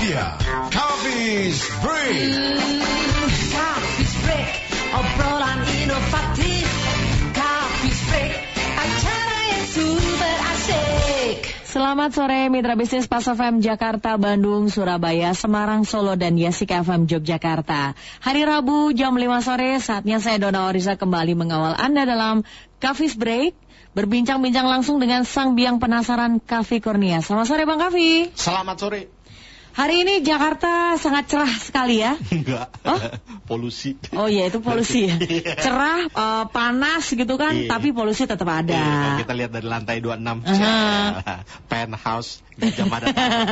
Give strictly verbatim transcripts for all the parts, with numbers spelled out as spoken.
dia Coffee's Break. Hmm, Coffee's Break, obrolan inovatif. Coffee's Break, acara yang super asik. Selamat sore mitra bisnis Pas F M Jakarta, Bandung, Surabaya, Semarang, Solo, dan Yasik F M Yogyakarta. Hari Rabu jam lima sore, saatnya saya Dona Oriza kembali mengawal Anda dalam Coffee's Break, berbincang-bincang langsung dengan sang biang penasaran Kavi Kurnia. Selamat sore Bang Kavi. Selamat sore. Hari ini Jakarta sangat cerah sekali ya? Enggak, oh? Polusi. Oh iya, itu polusi ya. Cerah, uh, panas gitu kan, iya. Tapi polusi tetap ada. Iya, kita lihat dari lantai dua puluh enam, uh-huh. Penthouse, Gajah Mada.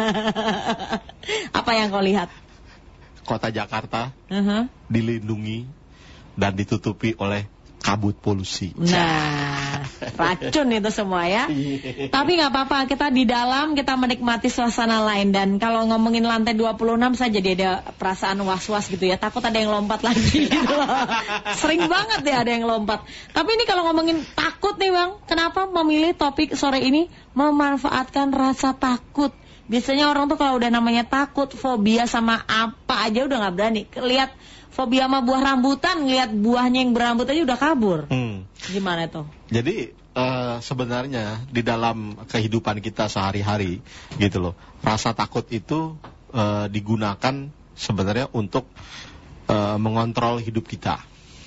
Apa yang kau lihat? Kota Jakarta uh-huh. dilindungi dan ditutupi oleh kabut polusi. Nah, racun itu semua ya. Tapi nggak apa-apa, kita di dalam, kita menikmati suasana lain. Dan kalau ngomongin lantai dua puluh enam saja dia ada perasaan was-was gitu ya. Takut ada yang lompat lagi gitu loh. Sering banget ya ada yang lompat. Tapi ini kalau ngomongin takut nih Bang, kenapa memilih topik sore ini memanfaatkan rasa takut? Biasanya orang tuh kalau udah namanya takut, fobia sama apa aja udah nggak berani. Lihat fobia sama buah rambutan, ngeliat buahnya yang berambut aja udah kabur. Hmm. Gimana tuh? Jadi uh, sebenarnya di dalam kehidupan kita sehari-hari gitu loh, rasa takut itu uh, digunakan sebenarnya untuk uh, mengontrol hidup kita.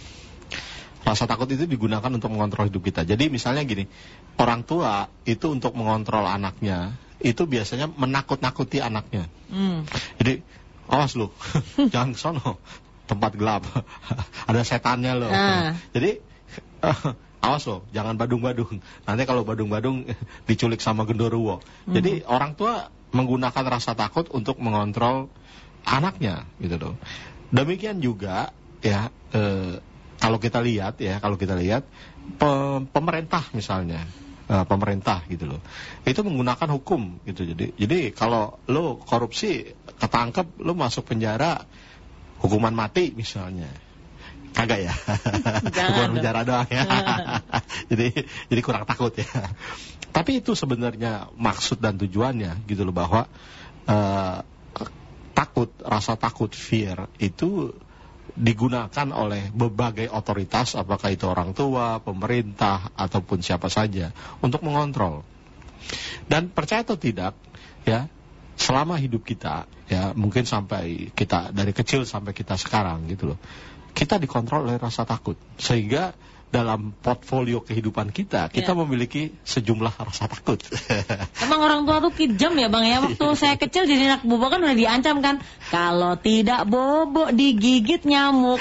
Rasa takut itu digunakan untuk mengontrol hidup kita. Jadi misalnya gini, orang tua itu untuk mengontrol anaknya itu biasanya menakut-nakuti anaknya. Hmm. Jadi awas lu, jangan ke sono. Tempat gelap, ada setannya loh. Ah. Jadi uh, awas loh, jangan badung-badung. Nanti kalau badung-badung diculik sama genderuwo. Mm-hmm. Jadi orang tua menggunakan rasa takut untuk mengontrol anaknya, gitu loh. Demikian juga ya, eh, kalau kita lihat ya, kalau kita lihat pe- pemerintah misalnya, eh, pemerintah gitu loh, itu menggunakan hukum gitu. Jadi, jadi kalau lo korupsi ketangkep, lo masuk penjara. Hukuman mati misalnya, kagak ya? Hukuman penjara doang ya. jadi jadi kurang takut ya. Tapi itu sebenarnya maksud dan tujuannya gitu loh, bahwa uh, takut, rasa takut, fear itu digunakan oleh berbagai otoritas, apakah itu orang tua, pemerintah ataupun siapa saja, untuk mengontrol. Dan percaya atau tidak ya, selama hidup kita ya, mungkin sampai kita dari kecil sampai kita sekarang gitu loh, kita dikontrol oleh rasa takut. Sehingga dalam portfolio kehidupan kita, kita ya. memiliki sejumlah rasa takut. Emang orang tua tuh kejam ya Bang ya. Waktu saya kecil jadi anak bobo kan udah diancam kan, kalau tidak bobo digigit nyamuk.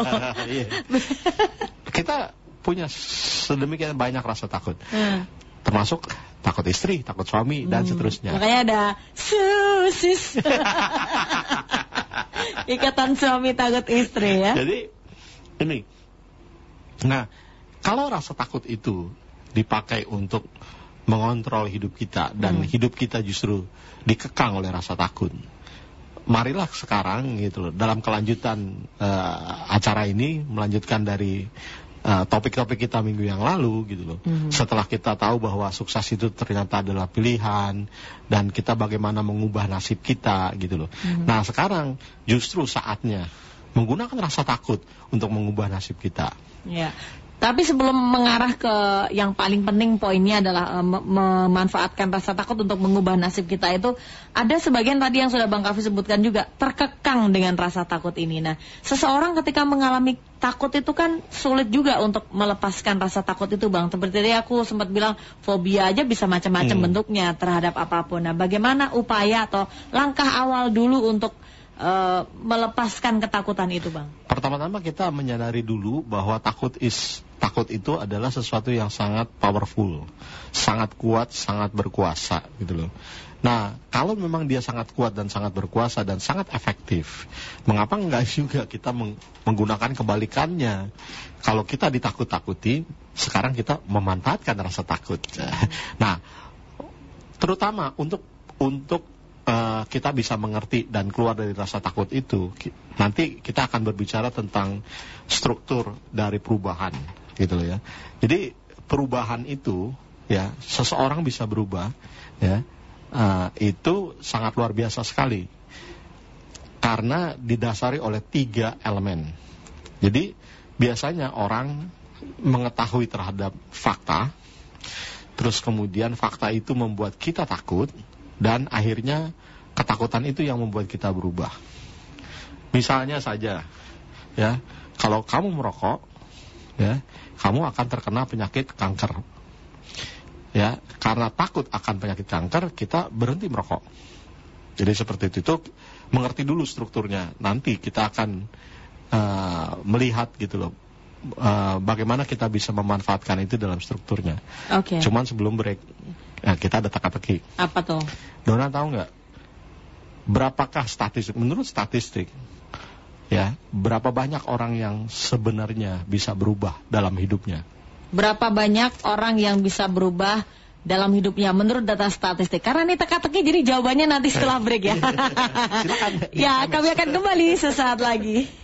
Kita punya sedemikian banyak rasa takut. Hmm. Termasuk takut istri, takut suami, dan hmm, seterusnya. Makanya ada susis. Ikatan suami takut istri ya. Jadi ini, nah kalau rasa takut itu dipakai untuk mengontrol hidup kita, dan hmm. hidup kita justru dikekang oleh rasa takut, marilah sekarang gitu loh, dalam kelanjutan uh, acara ini, melanjutkan dari Uh, topik-topik kita minggu yang lalu gitu loh. Mm-hmm. Setelah kita tahu bahwa sukses itu ternyata adalah pilihan, dan kita bagaimana mengubah nasib kita gitu loh. Mm-hmm. Nah sekarang justru saatnya menggunakan rasa takut untuk mengubah nasib kita. Ya. Tapi sebelum mengarah ke yang paling penting, poinnya adalah uh, mem- memanfaatkan rasa takut untuk mengubah nasib kita, itu ada sebagian tadi yang sudah Bang Kavi sebutkan juga, terkekang dengan rasa takut ini. Nah, seseorang ketika mengalami takut itu kan sulit juga untuk melepaskan rasa takut itu Bang. Seperti tadi aku sempat bilang, fobia aja bisa macam-macam hmm. bentuknya terhadap apapun. Nah, bagaimana upaya atau langkah awal dulu untuk uh, melepaskan ketakutan itu Bang? Pertama-tama kita menyadari dulu bahwa takut is takut itu adalah sesuatu yang sangat powerful, sangat kuat, sangat berkuasa gitu loh. Nah, kalau memang dia sangat kuat dan sangat berkuasa dan sangat efektif, mengapa enggak juga kita meng- menggunakan kebalikannya? Kalau kita ditakut-takuti, sekarang kita memanfaatkan rasa takut. Nah, terutama untuk untuk uh, kita bisa mengerti dan keluar dari rasa takut itu, nanti kita akan berbicara tentang struktur dari perubahan, gitu loh ya. Jadi perubahan itu, ya, seseorang bisa berubah, ya, uh, itu sangat luar biasa sekali karena didasari oleh tiga elemen. Jadi biasanya orang mengetahui terhadap fakta, terus kemudian fakta itu membuat kita takut, dan akhirnya ketakutan itu yang membuat kita berubah. Misalnya saja, ya, kalau kamu merokok, ya, kamu akan terkena penyakit kanker. Ya, karena takut akan penyakit kanker, kita berhenti merokok. Jadi seperti itu, itu mengerti dulu strukturnya. Nanti kita akan uh, melihat gitu loh, uh, bagaimana kita bisa memanfaatkan itu dalam strukturnya. Oke. Okay. Cuman sebelum break, ya, kita ada teka-teki. Apa tuh? Dona tahu nggak? Berapakah statistik? Menurut statistik, ya, berapa banyak orang yang sebenarnya bisa berubah dalam hidupnya? Berapa banyak orang yang bisa berubah dalam hidupnya menurut data statistik? Karena ini teka-teki, jadi jawabannya nanti setelah break ya. Silakan. Ya, kami akan kembali sesaat lagi.